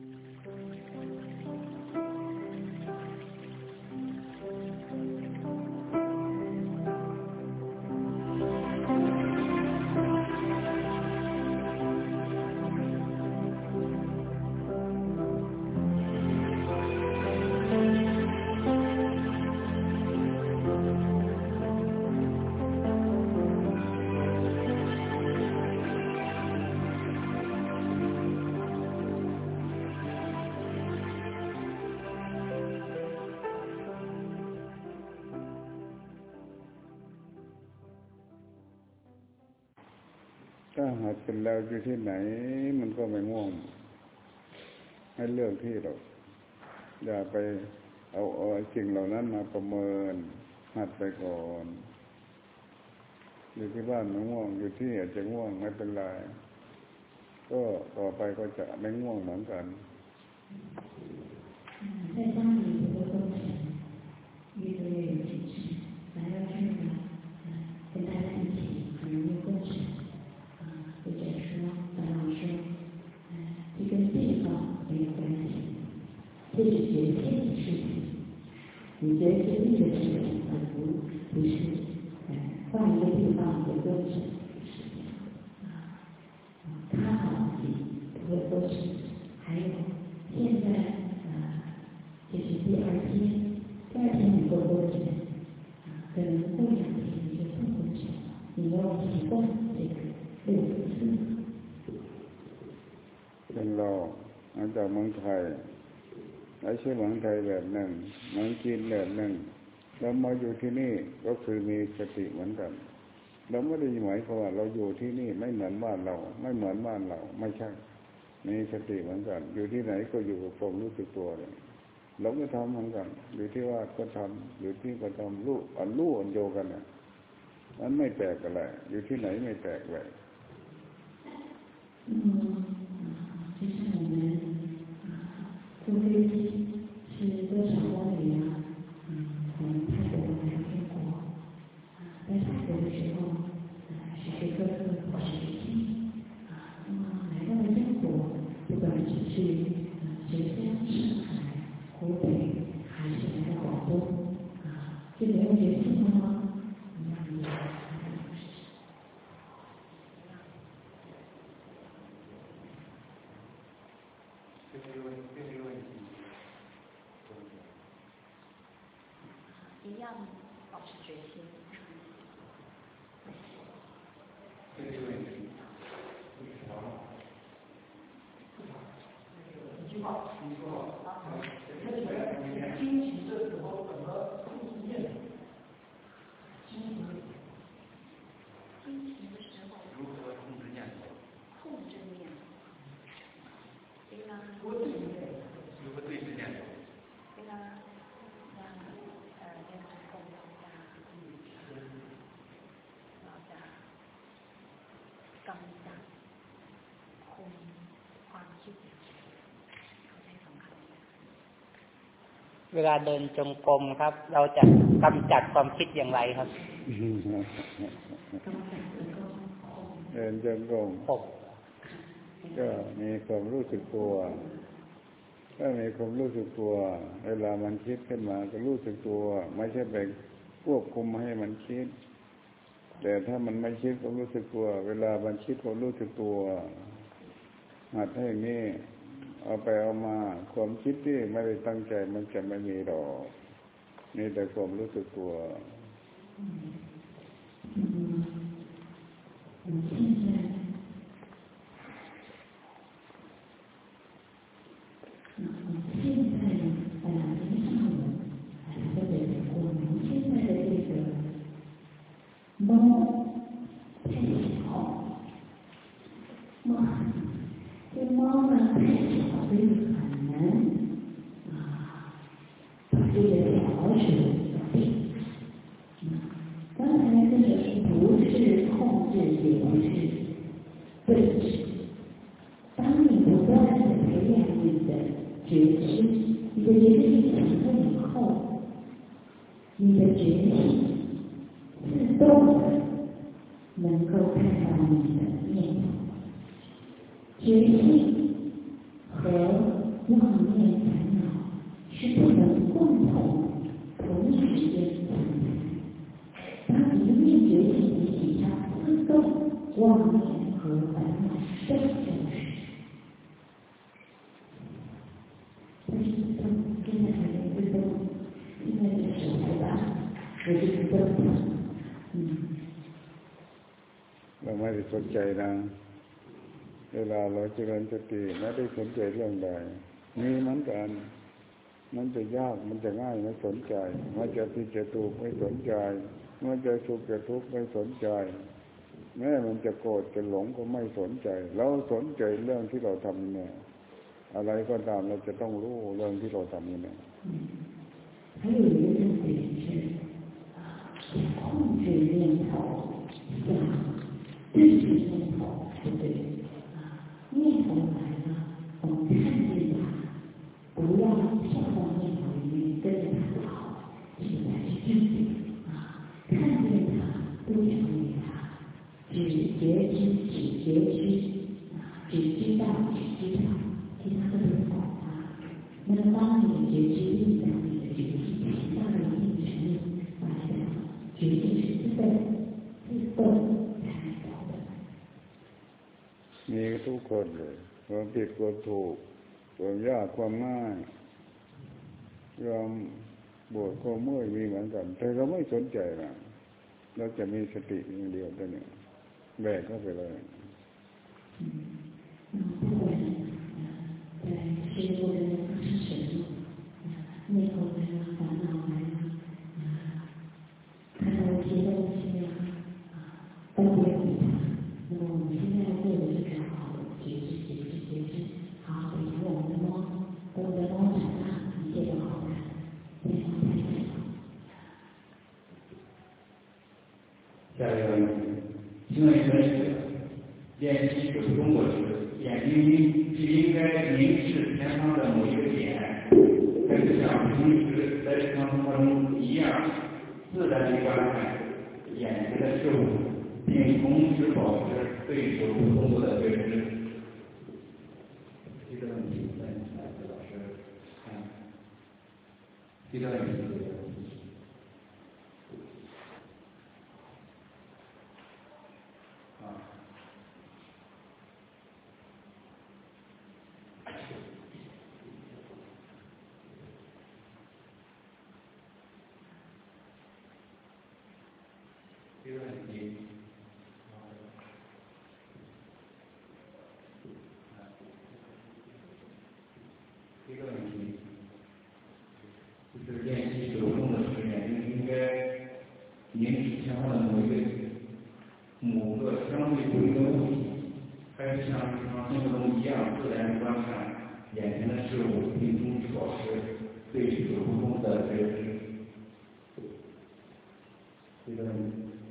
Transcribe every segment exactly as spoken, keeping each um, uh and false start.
ถ้าหัดเป็นแล้วอยู่ที่ไหนมันก็ไม่ง่วงให้เลือกที่เราอย่าไปเอาเอาสิ่งเหล่านั้นมาประเมินหัดไปก่อนอยู่ที่บ้านไม่ง่วงอยู่ที่อาจจะง่วงไม่เป็นไรก็ต่อไปก็จะไม่ง่วงเหมือนกัน在家里有个过程，越多越有支持，来到这儿呢，跟大家一起很容易过程。或者说白老师，这跟地方没有关系，这是觉性的事情。你觉得是力的事情，而不不是换一个地方的过程。看好自己这个过程，还有现在呃，这是第二天，第二天你过过程，可能过两天你就不过程，你要习惯这个。 เป็นเรามาจากเมืองไทยไม่ใช่เมืองไทยแบบหนึ่งเมืองจีนแบบหนึ่งเรามาอยู่ที่นี่ก็คือมีสติเหมือนกันเราไม่ได้หมายความว่าเราอยู่ที่นี่ไม่เหมือนบ้านเราไม่เหมือนบ้านเราไม่ใช่มีสติเหมือนกันอยู่ที่ไหนก็อยู่กับความรู้สึกตัวเลยเราก็ทำเหมือนกันอยู่ที่ว่าก็ทำอยู่ที่ก็ทำรู้อันรู้อันโยกันเนี่ยมันไม่แตกอะไรอยู่ที่ไหนไม่แตกเลย嗯，就像我们坐飞机是多少公里啊？嗯，从泰国来中国，在泰国的时候，时时刻刻保持心啊。那么来到了中国，不管是去浙江、上海、湖北，还是来到广东啊，就没有觉性了吗？ 一样保持决心。这个问题，为什么？一句话，你说啊，看起来惊奇的时候怎么控制念头？惊奇，惊奇的时候如何控制念头？控制念头。对啦。如何对治念头？如何对治念头？对啦。กำจัดคุมความคิดเวลาเดินจงกรมครับเราจะกำจัดความคิดอย่างไรครับเดินจงกรมก็มีความรู้สึกตัวถ้ามีความรู้สึกตัวเวลามันคิดขึ้นมาก็รู้สึกตัวไม่ใช่ไปควบคุมให้มันคิดแต่ถ้ามันไม่คิดก็รู้สึกตัวเวลามันคิดก็รู้สึกตัวหัดให้นี่เอาไปเอามาความคิดที่ไม่ได้ตั้งใจมันจะไม่มีหรอกมีแต่ความรู้สึกตัว猫太小，猫这猫呢太小，所以很难啊把这个调整定。刚才这个不是控制，也不是对峙。当你不断的培养你的觉知，你的觉知力强了以后，你的觉性自动的能够看到你的念头，觉性和妄念和烦恼都消失。但是都现在还没自动，现在是手还大，我就不动了。嗯。 เราไม่ได้สนใจนะเวลาเราเจริญสติไม่ได้สนใจเรื่องใดมีเหมือนกันมันจะยากมันจะง่ายไม่สนใจมันจะผิดจะถูกไม่สนใจมันจะสุขจะทุกข์ไม่สนใจแม้มันจะโกรธจะหลงก็ไม่สนใจเราสนใจเรื่องที่เราทำเนี่ยอะไรก็ตามเราจะต้องรู้เรื่องที่เราทำเนี่ย还有一个重点是控制念头想对治念头不对念头来了我们看见它不要跳到念头里面跟着它跑这才是正点啊看见它不想理它只觉知只觉知啊只知道只知道其他的不管它那么当你的觉知力量你的觉知提到了一定程度发现觉知是自动自动才能到的มีทุกคนเลยความผิดความถูกความยากความง่ายความปวดความเมื่อยมีเหมือนกันแต่เราไม่สนใจนะเราจะมีสติอย่างเดียวตัวนี้แบกเข้าไปเลย对，是我的是什么？内头来了，烦恼来了，看到一些东西啊，都不要理它。那么我们现在要做的是很好的觉知、觉知、觉知，好好的养我们的猫，等我们的猫长大，一切都好看，非常开心。 下一个问题，请问人士练习主动过时，眼睛是应该凝视前方的某一个点，还是像平时在日常生活中一样自然地观看眼前的事物，并同时保持对手部动作的觉知？这个问题问来自老师看。这个问题这个问题。这个问题，这个问题就是练习手动的时眼睛应该凝视前方的某一个某个相对规律的物体，还是像日常生活中一样自然观看眼前的事物，并同时保持对手部动作的觉知？这个问题。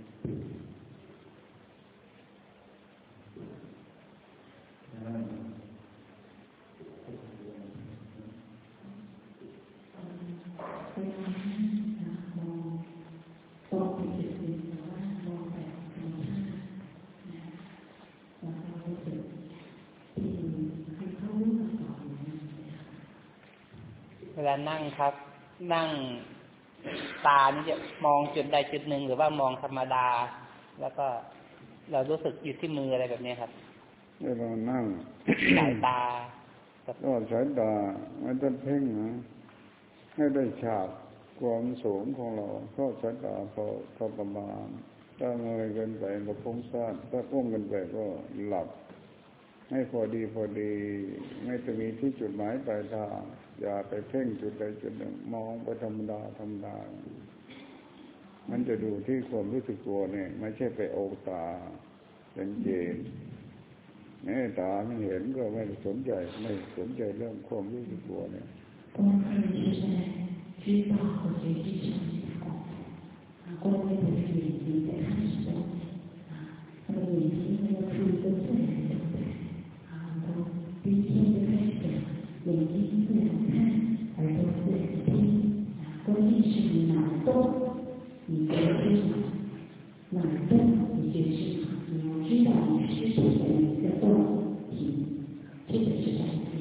เวลานั่งครับนั่งตานี่จะมองจุดใดจุดหนึ่งหรือว่ามองธรรมดาแล้วก็เรารู้สึกอยู่ที่มืออะไรแบบนี้ครับเวลานั่งสายตาก็สายตาไม่ต้องเพ่งนะให้ได้ฉากความสูงของเราก็สายตาพอพอประมาณถ้าเงยเกินไปก็ฟุ้งซ่านถ้าก้มเกินไปก็หลับให้พอดีพอดีไม่จะมีที่จุดหมายปลายทางอย่าไปเพ่งจุดใดจุดหนึ่งมองไปธรรมดาธรรมดามันจะดูที่ความรู้สึกตัวเนี่ยไม่ใช่ไปโอตาเป็นเจนนี่ตาไม่เห็นก็ไม่สนใจไม่สนใจเรื่องความรู้สึกตัวเนี่ย光看是在知道和觉知上面的功夫啊，光会不是眼睛在看什么东西啊，那么眼睛要出一个自然的状态啊，从第一天就开始讲，眼睛自然看，耳朵自然听啊，关键是你哪儿动，你觉知哪，哪儿动你觉知哪，你要知道你是谁的一个动停，这个是关键。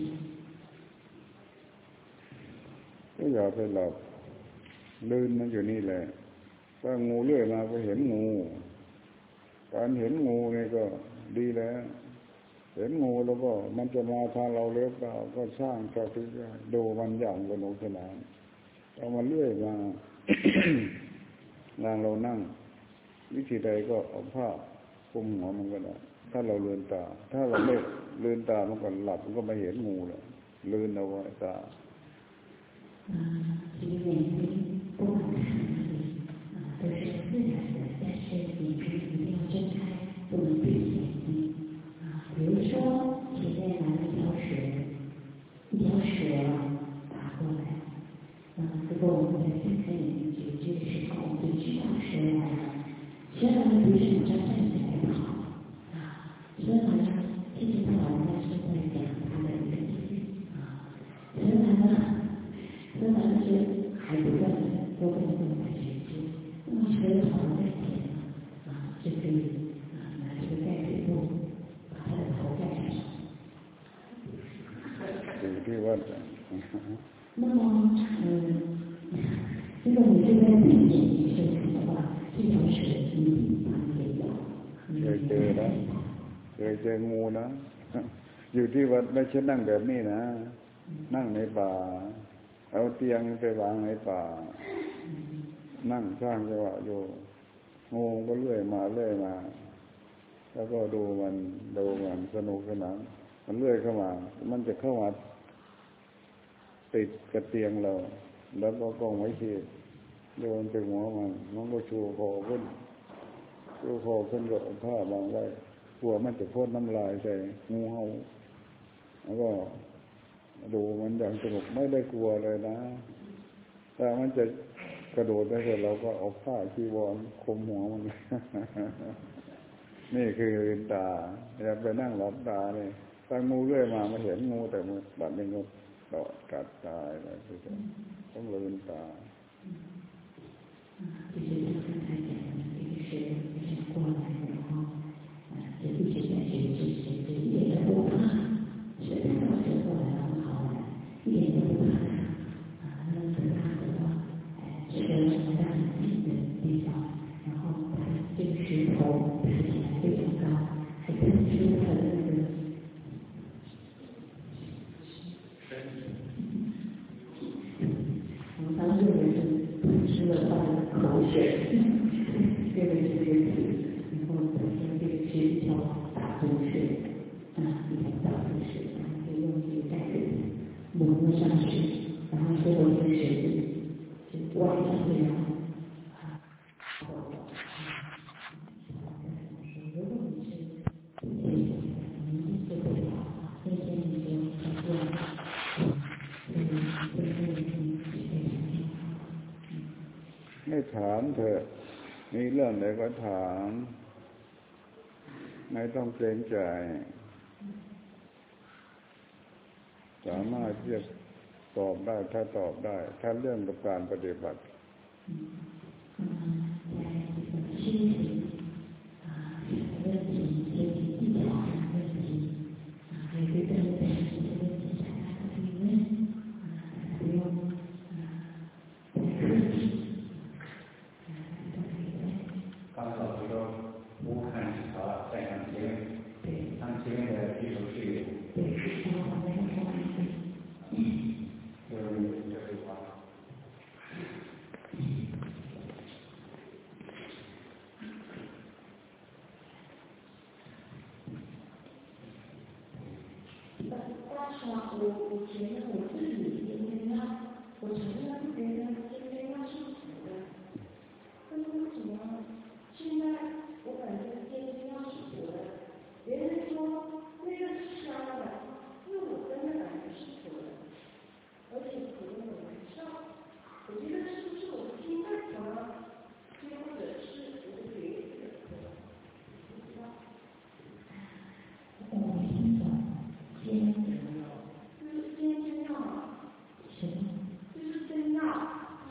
ก็อย่าไปหลับลืมมันอยู่นี่แหละถ้างูเลื่อยมาก็เห็นงูการเห็นงูนี่ก็ดีแล้วเห็นงูแล้วก็มันจะมาทางเราเล็บเราก็สร้างสติดูมันอย่างสนุกสนานเอามาเลื่อยมา งานเรานั่งวิธีใดก็เอาผ้าคลุมหัวมันก็ได้ถ้าเราลืมตาถ้าเราไม่ลืมตามันก็หลับมันก็ไม่เห็นงูเลยลืมเอาไว้ตา啊，其实眼睛不管看哪里啊，都是自然的，但是眼睛一定要睁开，不能闭眼睛啊。比如说，前面来了一条蛇，一条蛇爬过来，啊，如果我们在睁开眼睛觉知的时候，我们就知道蛇来了，蛇来了不是马上站起来跑啊，蛇来了，其实它老人家是在讲它的一个意思啊，蛇来了。那咱们是还不断的都会动在学习，那么学的好在前啊，就可以啊拿这个盖腿布把他的头盖上。 อยู่ที่วัด那么嗯，如果你这边闭眼睛修行的话，这条蛇一定把你给咬。 เคยเจอนะเคยเจองูนะอยู่ที่วัดไม่ใช่นั่งแบบนี้นะนั่งในป่าเอาเตียงไปวางในป่านั่งสร้างจังหวะอยู่งูก็เลื่อยมาเลื่อยมาแล้วก็ดูมันดูมันสนุกสนานมันเลื่อยเข้ามามันจะเข้ามาติดกับเตียงเราแล้วก็กองไว้ที่โดนไปหัวมันมันก็ชูคอขึ้นชูคอขึ้นก็เอาผ้าบางไว้กลัวมันจะพ่นน้ำลายใส่งูเห่าแล้วก็ดูมันอย่างสนุกไม่ได้กลัวเลยนะแต่มันจะกระโดดได้เสร็จเราก็เอาผ้าจีวรคลุมหัวมัน นี่คือลืมตาอย่าไปนั่งหลับตาเลยตั้งงูเรื่อยมามาเห็นงูแต่มันบัดนี้งูต่อกัดตายอะไรทุกอย่างต้องลืมตา就是他刚才讲的这个是想过来，然后啊，就一直在学知识，就一点都不怕，是看到蛇过来了，很好玩，一点都不怕啊，能等他走到哎蛇来到很近的地方，然后他这个石头抬起来非常高，还喷出他的那个。我们当时也是喷出了他的口水，这个是这个字，然后本身这个是一条大毒蛇，啊，一条大毒蛇，然后就用这个盖子抹抹上去，然后最后一个蛇子就弯上去，然后啊，如果你是不接受的，你一定做不了，那些你就要做。 ไม่ถามเถอะมีเรื่องไหนก็ถามไม่ต้องเกรงใจสามารถที่จะตอบได้ถ้าตอบได้ถ้าเรื่องกับการปฏิบัติ我我觉得我自己今天要，我承认觉得今天要是苦的，但是为什么现在我感觉今天要是苦的，别人说那个是香的，那我真的感觉是苦的，而且苦的很难受。我觉得是不是我的心太强了，又或者是我的血液的苦，不知道。我没听懂，今天。就是今天真要，就是真要，他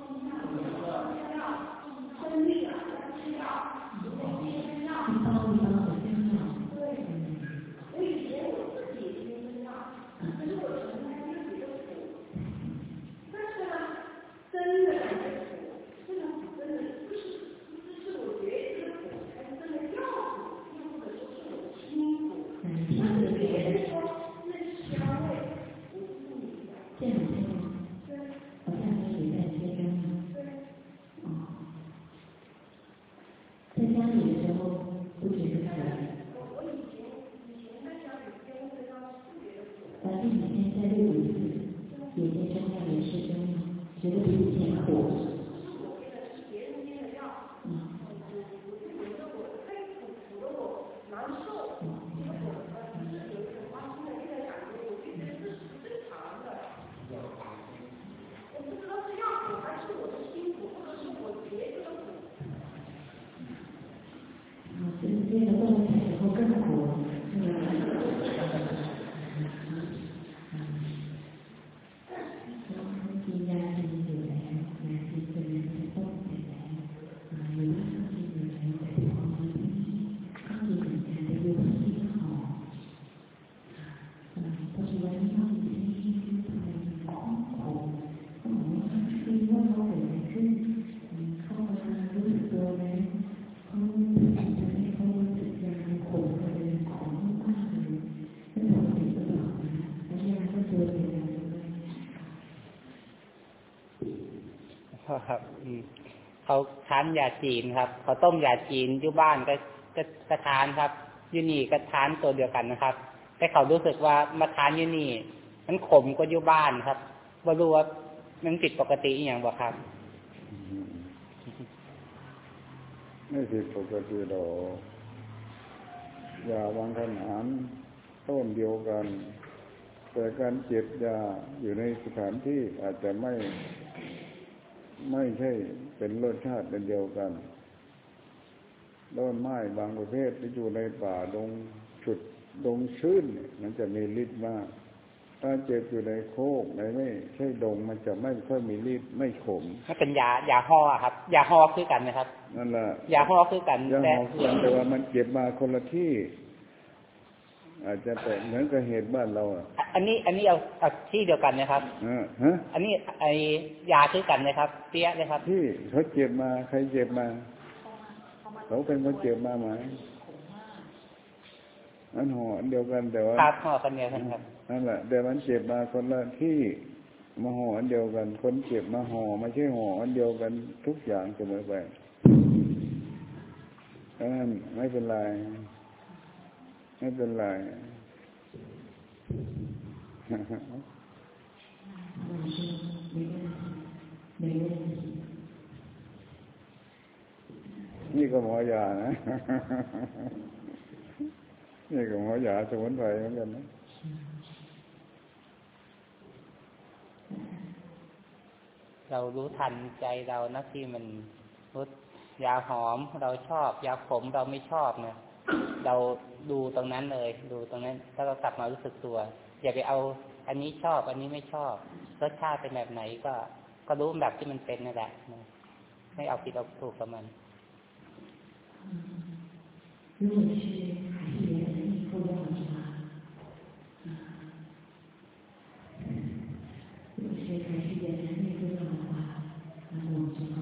เขาทานยาจีนครับเขาต้มยาจีนอยู่บ้านก็ก็ก็ทานครับยูนี่ก็ทานตัวเดียวกันนะครับแต่เขารู้สึกว่ามาทานยูนี่มันขมกว่าอยู่บ้านครับไม่รู้ว่ามันผิดปกติอย่างบ่ครับไม่ผิดปกติหรอกยาบางขนาดต้นเดียวกันแต่การเจ็บยาอยู่ในสถานที่อาจจะไม่ไม่ใช่เป็นรสชาติเป็นเดียวกันต้นไม้บางประเภทที่อยู่ในป่าดงฉุดดงชื้นมันจะมีฤทธิ์มากถ้าเจ็บอยู่ในโคกในไม่ใช่ดงมันจะไม่ค่อยมีฤทธิ์ไม่ขมถ้าเป็นยายาห่อครับยาห่อคือกันนะครับนั่นแหละยาห่อคือกันยาห่อคือกันแต่ว่ามันเจ็บมาคนละที่อาจจะแต่เหมือนกับเหตุบ้านเราอ่ะอันนี้อันนี้เอาเอาที่เดียวกันนะครับอ่าฮะอันนี้ไอยาคือกันนะครับเปี้ยเลยครับที่เขาเจ็บมาใครเจ็บมาเขาเป็นคนเจ็บมาไหมอันห่ออันเดียวกันแต่ว่าครับห่อกันเดียวกันครับนั่นแหละแต่มันเจ็บมาคนละที่มาห่ออันเดียวกันคนเจ็บมาห่อไม่ใช่ห่ออันเดียวกันทุกอย่างเสมอไปดังนั้นไม่เป็นไรไม่เป็นไรนี่ก็หมอยานะนี่ก็หมอยาสมุนไพรเหมือนกันนะเรารู้ทันใจเรานะที่มันรู้ยาหอมเราชอบยาขมเราไม่ชอบเนี่ยเราดูตรงนั้นเลยดูตรงนั้นถ้าเรากลับมารู้สึกตัวอย่าไปเอาอันนี้ชอบอันนี้ไม่ชอบรสชาติเป็นแบบไหนก็ก็รู้แบบที่มันเป็นนั่นแหละไม่เอาผิดเอาถูกกับมัน如果是还是原来的不一样的话，如果是还是原来的不一样的话，那么我们就好。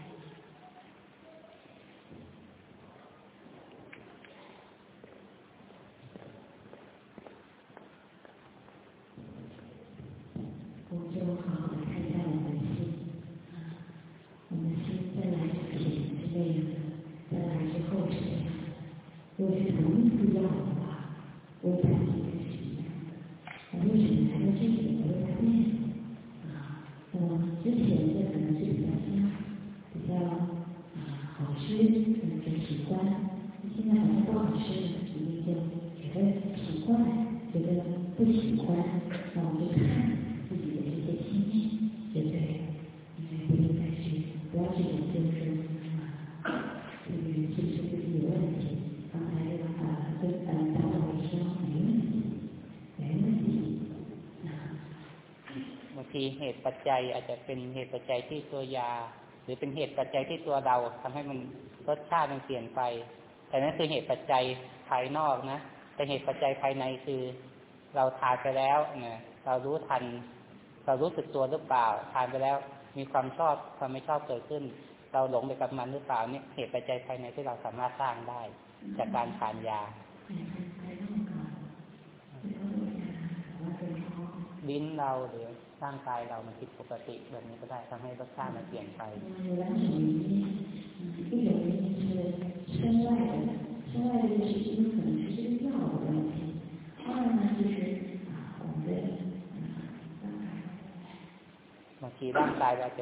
我们就好好的看一下我们的心，我们的心本来是品是那样的，本来是后是这样。如果是同一不一样的话，我把自己的是一样的，那为什么还在这里我会发现啊？那么之前的可能是比较香，比较啊好吃，可能是习惯，现在好像不好吃，一定就觉得习惯，觉得不喜欢，那我们就看自己的这些心情，对不对？应该不应该是不要去研究说啊，这个人是不是自己有问题？刚才呃跟呃大伙儿说没问题，没问题。 บางทีเหตุปัจจัยอาจจะเป็นเหตุปัจจัยที่ตัวยาหรือเป็นเหตุปัจจัยที่ตัวเราทำให้มันรสชาติมันเปลี่ยนไปแต่นั่นคือเหตุปัจจัยภายนอกนะแต่เหตุปัจจัยภายในคือเราทานไปแล้วเนี่ยเรารู้ทันเรารู้สึกตัวหรือเปล่าทานไปแล้วมีความชอบความไม่ชอบเกิดขึ้นเราหลงไปกับมันหรือเปล่านี่เหตุปัจจัยภายในที่เราสามารถสร้างได้จากการทานยาลิ้นเราหรือร่างกายเรามันผิดปกติแบบนี้ก็ได้ทำให้รสชาติมันเปลี่ยนไป一种原因是身外的，身外的就是因为可能是这个药的问题。二呢就是啊我们的บางทีร่างกายเราจะ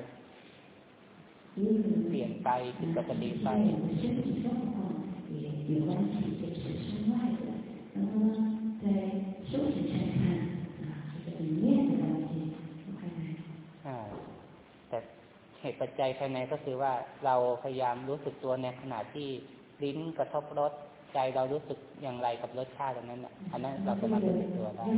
เปลี่ยนไปผิดปกติไป身体状况也有关系，就是身外的。然后呢，在修行上看啊，这个里面的东西，我看看。 อ่าแต่เหตุปัจจัยภายในก็คือว่าเราพยายามรู้สึกตัวในขณะที่ลิ้นกระทบรสใจเรารู้สึกอย่างไรกับรสชาติตรงนั้นอ่ะอันนั้นเราสามารถรู้สึกตัวได้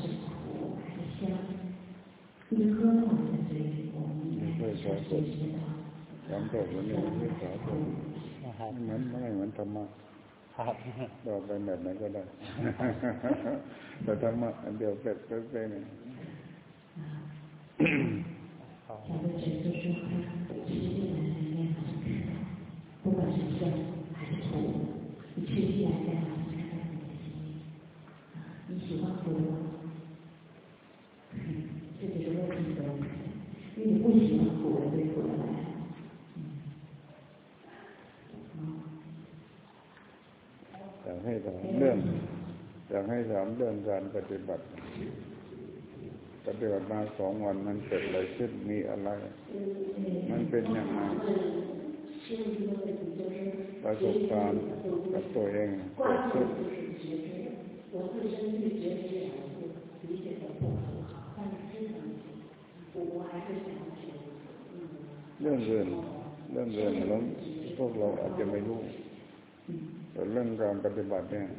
一喝到我们的嘴里，我们应该就知道。 ความโกรธมันเนี่ยไม่สาธุเหมือนไม่เหมือนธรรมะบอกไปแบบไหนก็ได้แต่ธรรมะอันเดียวเป็ดเป็ดเป็ดเนี่ย小的只是说它实际的能量好像看到，不管是香还是苦，你持续来讲好像看到你的心里啊，你喜欢苦吗？这就是问题的问题，因为你不喜欢苦，对苦的来。 อยากให้ถามเรื่องอยากให้ถามเรื่องการปฏิบัติปฏิบัติมาสองวันมันเกิดอะไรขึ้นมีอะไรมันเป็นยังไงประสบการณ์กับตัวเองเกิดขึ้นเรื่องเรื่องเรื่องเรื่องแล้วพวกเราอาจจะไม่รู้แต่เรื่องการปฏิบัติเนี่ย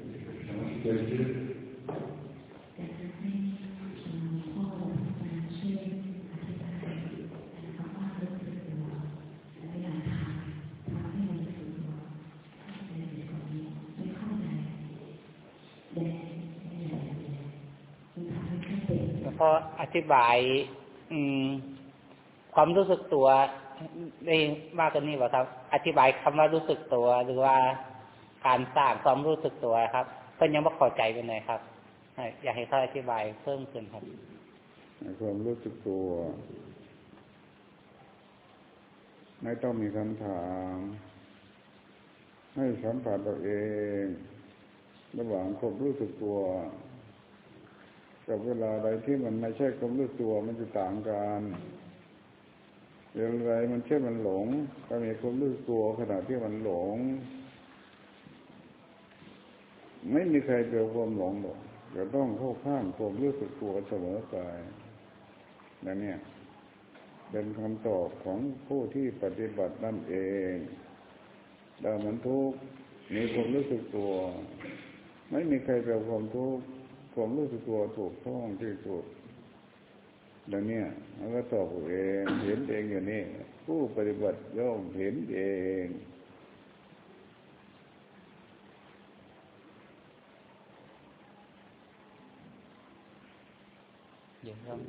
พออธิบายความรู้สึกตัวได้มากกว่านี้ป่ะครับอธิบายคำว่ารู้สึกตัวหรือว่าการสร้างความรู้สึกตัวครับเพิ่นยังไม่เข้าใจกันเลยครับอยากให้เขาอธิบายเพิ่มขึ้นครับความรู้สึกตัวไม่ต้องมีคำถามให้สัมผัสตัวเองระหว่างความรู้สึกตัวกับเวลาใดที่มันไม่ใช่ความรู้ตัวมันจะต่างกันเวลาใดมันเช่นมันหลงก็มีความรู้ตัวขณะที่มันหลงไม่มีใครเจอความหลงหรอกจะต้องเข้าข้างความรู้สึกตัวเสมอไปนั่นเนี่ยเป็นคำตอบของผู้ที่ปฏิบัตินั่นเองแต่มันทุกข์มีความรู้สึกตัวไม่มีใครเจอความทุกข์ความรู้สึกตัวถูกต้องที่สุดดังนี้มันก็ตอบเองเห็นเองอยู่นี่ผู้ปฏิบัติย่อมเห็นเองเดี๋ยวครับ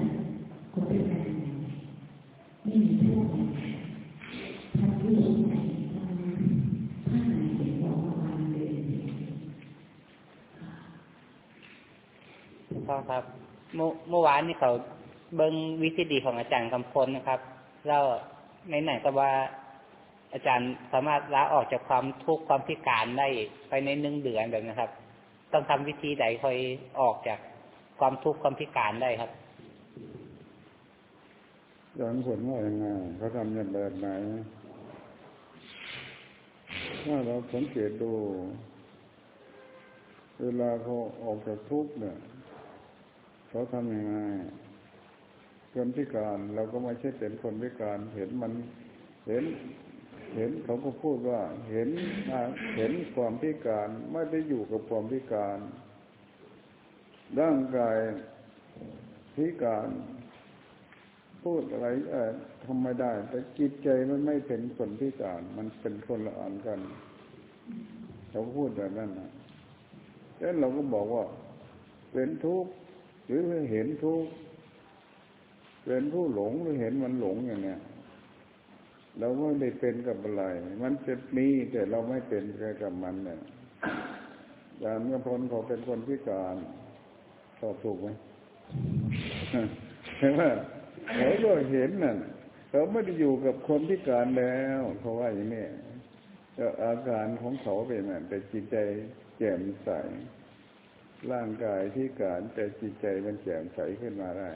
ไม่มีผู้ใดทำด้วยสิ่งใดก็ครับเมื่อเมื่อวานนี้เขาเบิ่งวิธีดีของอาจารย์กำพลนะครับแล้วในไหนก็ว่าอาจารย์สามารถลาออกจากความทุกข์ความพิการได้ไปในหนึ่งเดือนแบบนะครับต้องทำวิธีใดค่อยออกจากความทุกข์ความพิการได้ครับย้อนผลว่ายังไงเขาทำอย่างแบบไหนถ้าเราสังเกตดูเวลาเขาออกจากทุกข์เนี่ยเขาทำยังไงคนพิการเราก็ไม่ใช่เป็นคนพิการเห็นมันเห็นเห็นเขาก็พูดว่าเห็นเห็นความพิการไม่ได้อยู่กับความพิการร่างกายพิการพูดอะไรเออทำไม่ได้แต่จิตใจมันไม่เป็นคนพิการมันเป็นคนละอันกันเขาพูดแบบนั้นนะแล้วเราก็บอกว่าเป็นทุกข์หรือเห็นทุกข์เป็นผู้หลงหรือเห็นมันหลงอย่างเนี้ยเราไม่ได้เป็นกับอะไรมันจะมีแต่เราไม่เป็นกับมันเนี่ยอย่างเมื่อพลเขาเป็นคนพิการตอบถูกไหมใช่ไหมเขาก็เห็นนั่นเขาไม่ได้อยู่กับคนพิการแล้วเขาว่าอย่างนี้ก็อาการของเขาเป็นนั่นแต่จิตใจแจ่มใสร่างกายพิการแต่จิตใจมันแจ่มใสขึ้นมาได้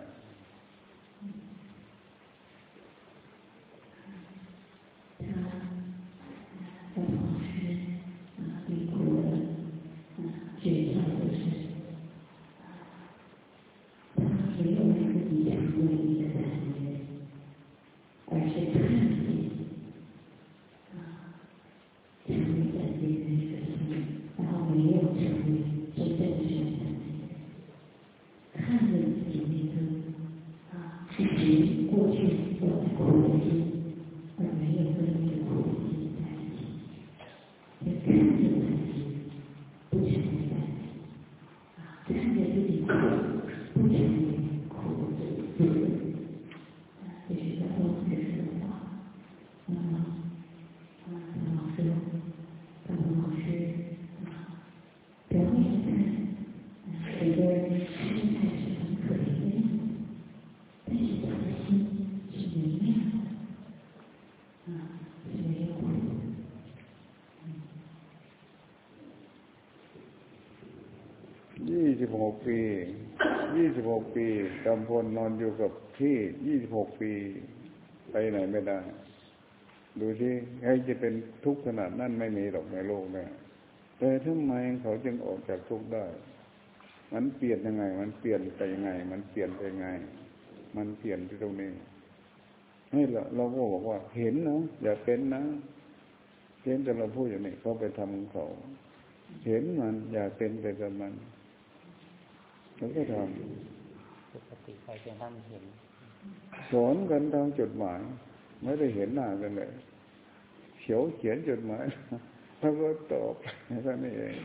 ยี่สิบหกปียี่สิบหกปีกำพลนอนอยู่กับที่ยี่สิบหกปีไปไหนไม่ได้ดูที่ให้จะเป็นทุกข์ขนาดนั้นไม่มีหรอกในโลกเนี่ยแต่ทำไมเขาจึงออกจากทุกข์ได้มันเปลี่ยนยังไงมันเปลี่ยนไปยังไงมันเปลี่ยนไปยังไงมันเปลี่ยนที่ตรงนี้ให้เราเราก็บอกว่าเห็นนะอย่าเป็นนะเห็นแต่เราพูดอย่างนี้เขาไปทำของเขาเห็นมันอย่าเป็นไปกับมันแล้วก็ทำปกติใครจะท่านเห็นสอนกันทางจดหมายไม่ได้เห็นหน้ากันเลยเขียวเขียนจดหมายแล้วก็ตอบแค่นี้เอง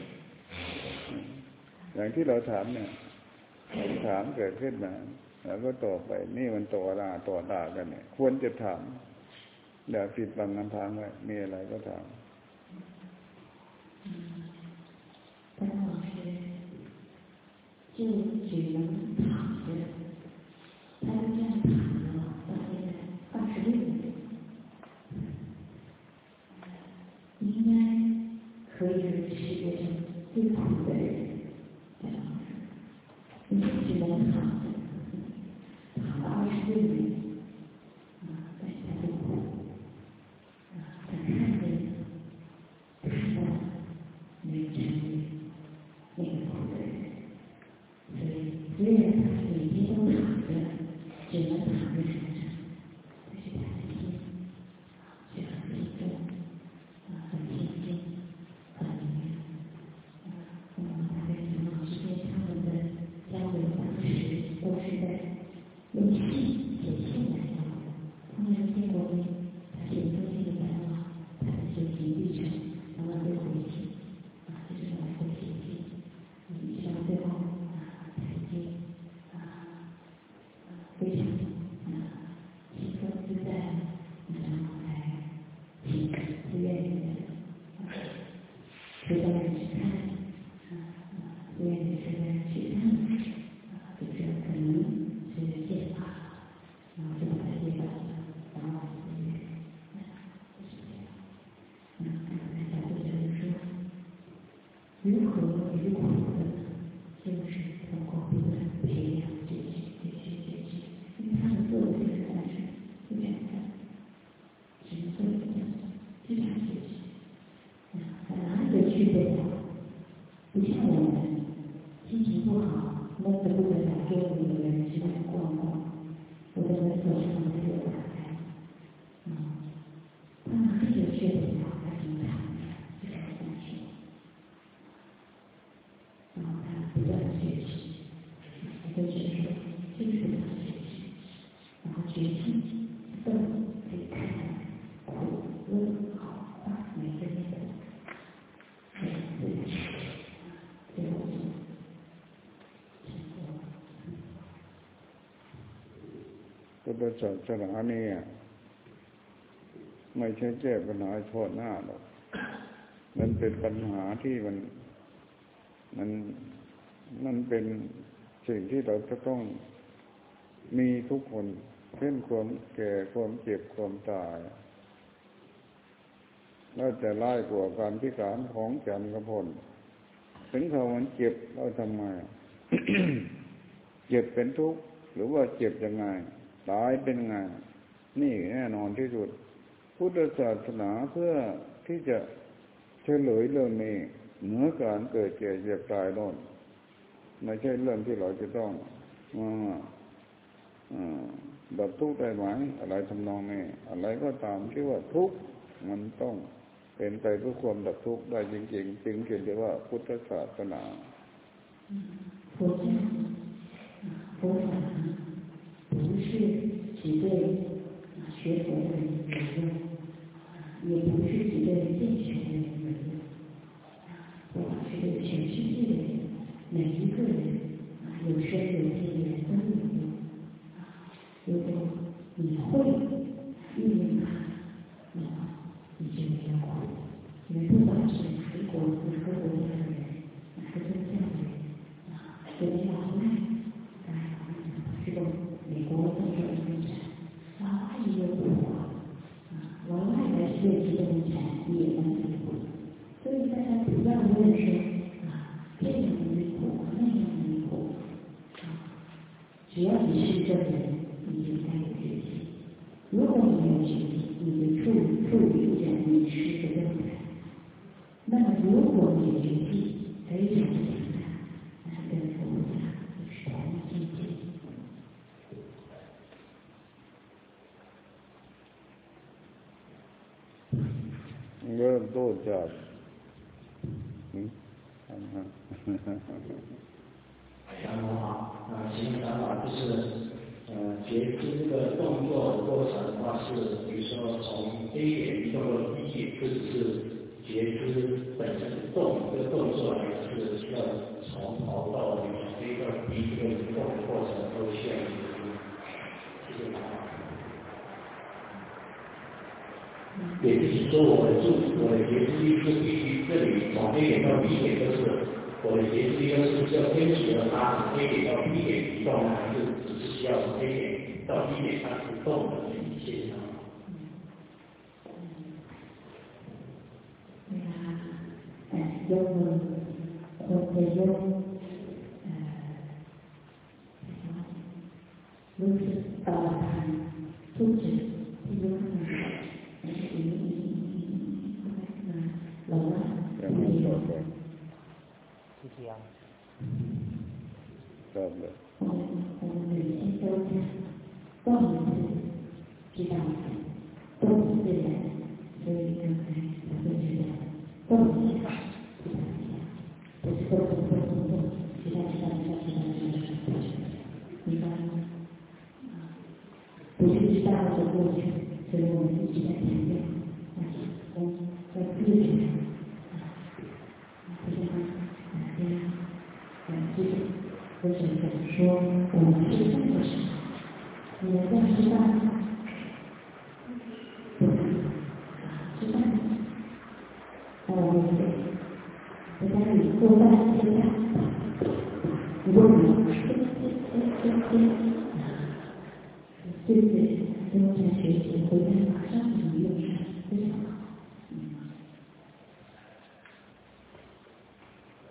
อย่างที่เราถามเนี่ยถามเกิดขึ้นมาแล้วก็ตอบไปนี่มันต่อหน้าต่อตากันเนี่ยควรจะถามอย่าปิดบังน้ำทางไว้มีอะไรก็ถาม就只能躺着，他就这样躺了到现在二十六年，应该可以是世界上最苦的人，这样子，因为只能躺着，躺了二十六年，啊，但是他不苦，啊，他看见看到没有成为那个苦的人。所以，虽然他每天都躺着，只能躺在床上，但是他的心是很激动，啊，很平静，很明亮。啊，那么他跟陈老师跟他们的交流当时都是在用信写信来交流。他们见过面，他写一封信的讲话，他的学习历程，然后就回信，啊，就是来回写信，一直到最后。非常啊轻松自在，然后才挺自愿的出家人吃饭，啊，自愿的出家人吃饭，啊， 如何离苦的，就是通过不断培养这些这些这些，因为他们做的这个善事非常的，只能做一个非常学习，很难得去得了，不像我们心情不好，闷得不得了，周围有人去那逛逛，我的门锁上没有打开，嗯，他们这个学不了，还挺长的，这个善事。然后他不断的学习，他就觉得说就是不断的学习，然后决心都可以看到苦乐好坏每个人的每个人最后是พุทธศาสนาเนี่ยไม่ใช่แก้ปัญหาเฉพาะหน้าหรอกมันเป็นปัญหาที่มันมันมันเป็นสิ่งที่เราจะต้องมีทุกคนเช่นความแก่ความเจ็บความตายแล้วจะไล่กว่าการพิการของจันทร์กพลถึงเขามันเจ็บเราทำไม เจ็บเป็นทุกข์หรือว่าเจ็บยังไงตายเป็นไงนี่แน่นอนที่สุดพุทธศาสนาเพื่อที่จะเฉลยเรื่องนี้เหนือการเกิดแก่เจ็บตายโน่นไม่ใช่เรื่องที่เราจะต้องมาดับทุกข์ได้ไหมอะไรทำนองนี้อะไรก็ตามที่ว่าทุกข์มันต้องเป็นไปเพื่อความดับทุกข์ได้จริงๆจึงเรียกว่าพุทธศาสนา佛教佛法不是只对学佛的人有用，也不是只对健全的人有用，佛法是对全世界的人，每一个人有生有死的人都有用。如果你会运用它，那么你就没有苦。因为不管是哪一国哪个国家的人，哪个宗教的人，有的老外，当然老外是个美国政治的共产，老外也有苦啊，老外来学习共产也能有苦，所以大家不要问说啊这样没苦，那样没苦，只要你是个人。你就该有决心。如果你没有决心，你就处处于着迷失的状态。那么，如果你决心非常强大，那跟佛法是同一境界。 เริ่มต้นจาก长老好，啊，请长老就是。呃，觉知这个动作的过程的话是，比如说从 A 点移动到 B 点，这只是觉知本身的动这个动作，还是需要从头到尾从 A 到 B 这个移动的过程都需要觉知。谢谢长老。也就是说，我的注我的觉知力是必须这里从 A 点到 B 点都是我的觉知力都是需要跟随着它从 A 点到 B 点移动，还是？只要从 A 点到 B 点，它是动的一现象。 เวลาแต่ยกมือควรจะยกรู้สึกต่อทันทุกจุดที่ยกขึ้นมาแต่ทีนี้เราว่าไม่ยกทีเดียวจบเลย我们我们每天都在动一次，知道动自然，所以刚才我会觉得动一下，知道一下，不是动动动动动，知道知道知道知道知道知道，明白吗？不是知道的过程，所以我们一直在强调，那是功要自然，不是吗？这样，嗯，这种。或者怎么说，我们是这么想，你们这样知道吗？不知道。那我们在家里做饭吃饭，如果你天天天天对不对？都在学习，回来马上就能用上，非常好。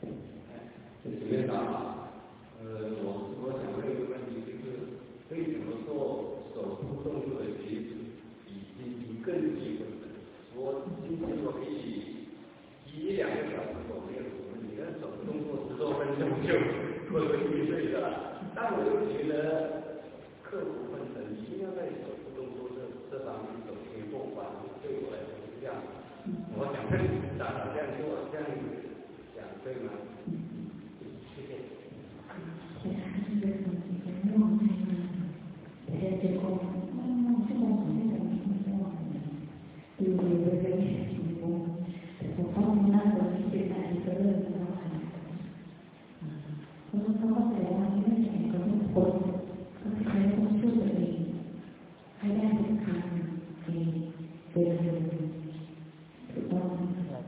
主任长，呃，我我想问一个问题，就是为什么做手部动作的学习比进行更基本的？我今天我可以一两个小时我没有什么问题，但手部动作十多分钟就昏昏欲睡的了。但我又觉得克服分层一定要在手部动作这这方面首先过关，对我来说是这样。我想问长老这样做，这样讲对吗？谢谢。 其实还是这个一个愿望在那，在这个嗯，这种这种愿望的，对对对对，成功，我发现那个最大一个乐趣的话，嗯，我说他后来我因为两个人活，他是还有工作的人，还在健康，嗯，对对对，ถูกต้อง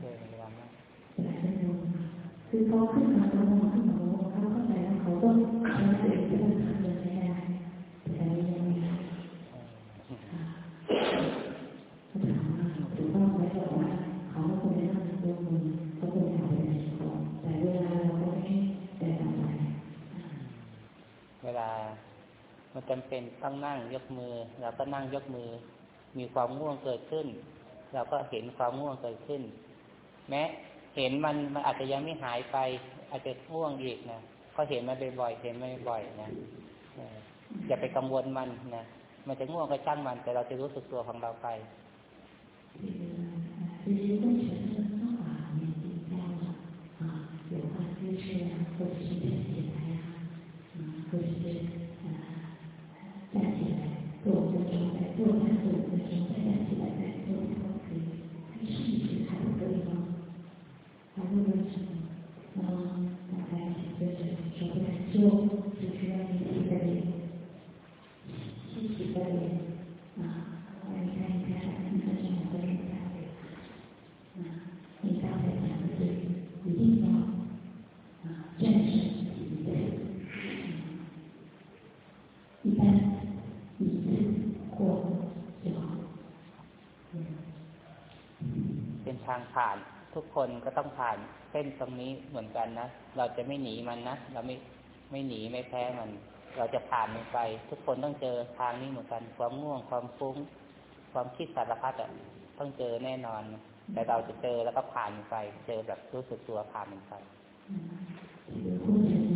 คือเขาขึ้นมาตรงนั้นขึ้นมาเขาเข้าใจแล้วเขาก็เขาเสียใจทำเลยไม่ได้แต่ยังไม่ได้เขาถามว่าถูกต้องไหมบอกว่าเขาไม่ควรจะนั่งตัวมือเขาควรจะเอาไปไหนก่อนแต่เวลาเราก็ไม่แต่ทำไมเวลามันจำเป็นต้องนั่งยกมือเราก็นั่งยกมือมีความง่วงเกิดขึ้นเราก็เห็นความง่วงเกิดขึ้นแม้เห็นมันมันอาจจะยังไม่หายไปอาจจะง่วงอีกนะก็เห็นมันบ่อยๆเห็นมันบ่อยนะอย่าไปกังวลมันนะมันจะง่วงก็ช่างมันแต่เราจะรู้สึกตัวของเราไป其实跟学生的方法也比较啊，有话就是或者是站起来呀，嗯，或者是呃站起来做五分钟，再做三十五分钟，再站起来再做都可以。但是你觉得还不可以吗？还会为什么？嗯，大概就是手不能就只需要你自己的脸，自己的脸啊，我你看你看一分钟两分钟这样子，嗯，你刚才讲的是一定要啊战胜自己的，一般一次过就好，嗯， เป็นทางผ่านทุกคนก็ต้องผ่านเส้นตรงนี้เหมือนกันนะเราจะไม่หนีมันนะเราไม่ไม่หนีไม่แพ้มันเราจะผ่านมันไปทุกคนต้องเจอทางนี้เหมือนกันความง่วงความฟุ้งความคิดสารพัดอ่ะต้องเจอแน่นอนแต่เราจะเจอแล้วก็ผ่านมันไปเจอแบบรู้สึกตัวผ่านมันไป这个过程